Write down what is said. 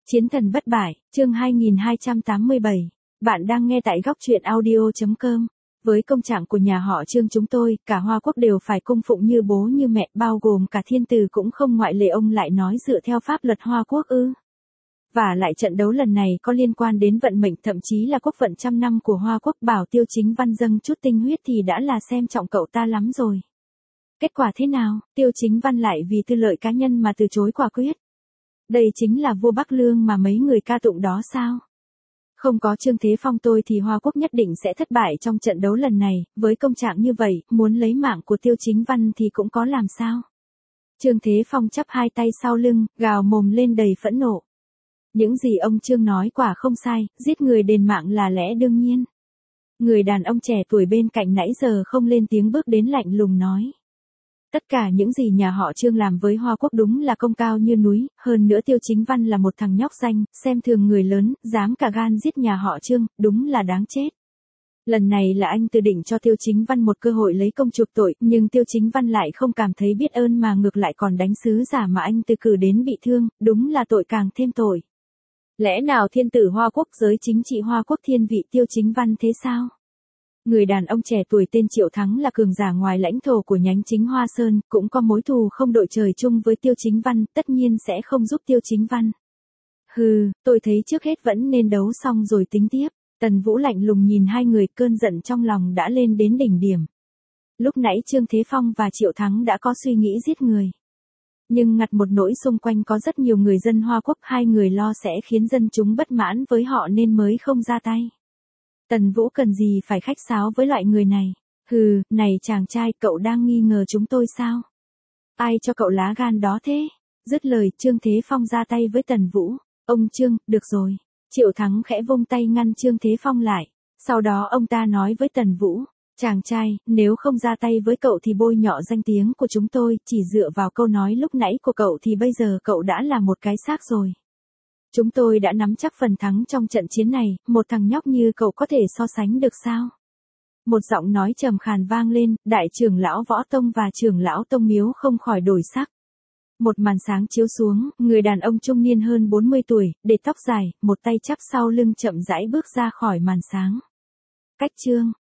Chiến thần bất bại, chương 2287. Bạn đang nghe tại góc truyện audio.com. Với công trạng của nhà họ Trương chúng tôi, cả Hoa Quốc đều phải cung phụng như bố như mẹ, bao gồm cả thiên tử cũng không ngoại lệ. Ông lại nói dựa theo pháp luật Hoa Quốc ư? Và lại trận đấu lần này có liên quan đến vận mệnh, thậm chí là quốc vận trăm năm của Hoa Quốc. Bảo Tiêu Chính Văn dâng chút tinh huyết thì đã là xem trọng cậu ta lắm rồi. Kết quả thế nào? Tiêu Chính Văn lại vì tư lợi cá nhân mà từ chối quả quyết. Đây chính là vua Bắc Lương mà mấy người ca tụng đó sao? Không có Trương Thế Phong tôi thì Hoa Quốc nhất định sẽ thất bại trong trận đấu lần này. Với công trạng như vậy, muốn lấy mạng của Tiêu Chính Văn thì cũng có làm sao? Trương Thế Phong chắp hai tay sau lưng, gào mồm lên đầy phẫn nộ. Những gì ông Trương nói quả không sai, giết người đền mạng là lẽ đương nhiên. Người đàn ông trẻ tuổi bên cạnh nãy giờ không lên tiếng bước đến lạnh lùng nói. Tất cả những gì nhà họ Trương làm với Hoa Quốc đúng là công cao như núi, hơn nữa Tiêu Chính Văn là một thằng nhóc danh, xem thường người lớn, dám cả gan giết nhà họ Trương, đúng là đáng chết. Lần này là anh Từ định cho Tiêu Chính Văn một cơ hội lấy công chuộc tội, nhưng Tiêu Chính Văn lại không cảm thấy biết ơn mà ngược lại còn đánh sứ giả mà anh Từ cử đến bị thương, đúng là tội càng thêm tội. Lẽ nào thiên tử Hoa Quốc, giới chính trị Hoa Quốc thiên vị Tiêu Chính Văn thế sao? Người đàn ông trẻ tuổi tên Triệu Thắng là cường giả ngoài lãnh thổ của nhánh chính Hoa Sơn, cũng có mối thù không đội trời chung với Tiêu Chính Văn, tất nhiên sẽ không giúp Tiêu Chính Văn. Hừ, tôi thấy trước hết vẫn nên đấu xong rồi tính tiếp. Tần Vũ lạnh lùng nhìn hai người, cơn giận trong lòng đã lên đến đỉnh điểm. Lúc nãy Trương Thế Phong và Triệu Thắng đã có suy nghĩ giết người. Nhưng ngặt một nỗi xung quanh có rất nhiều người dân Hoa Quốc, hai người lo sẽ khiến dân chúng bất mãn với họ nên mới không ra tay. Tần Vũ cần gì phải khách sáo với loại người này. Hừ, này chàng trai, cậu đang nghi ngờ chúng tôi sao? Ai cho cậu lá gan đó thế? Dứt lời, Trương Thế Phong ra tay với Tần Vũ. Ông Trương, được rồi. Triệu Thắng khẽ vung tay ngăn Trương Thế Phong lại. Sau đó ông ta nói với Tần Vũ. Chàng trai, nếu không ra tay với cậu thì bôi nhọ danh tiếng của chúng tôi, chỉ dựa vào câu nói lúc nãy của cậu thì bây giờ cậu đã là một cái xác rồi. Chúng tôi đã nắm chắc phần thắng trong trận chiến này, một thằng nhóc như cậu có thể so sánh được sao? Một giọng nói trầm khàn vang lên, đại trưởng lão Võ Tông và trưởng lão Tông Miếu không khỏi đổi sắc. Một màn sáng chiếu xuống, người đàn ông trung niên hơn 40 tuổi, để tóc dài, một tay chắp sau lưng chậm rãi bước ra khỏi màn sáng. Cách Trương,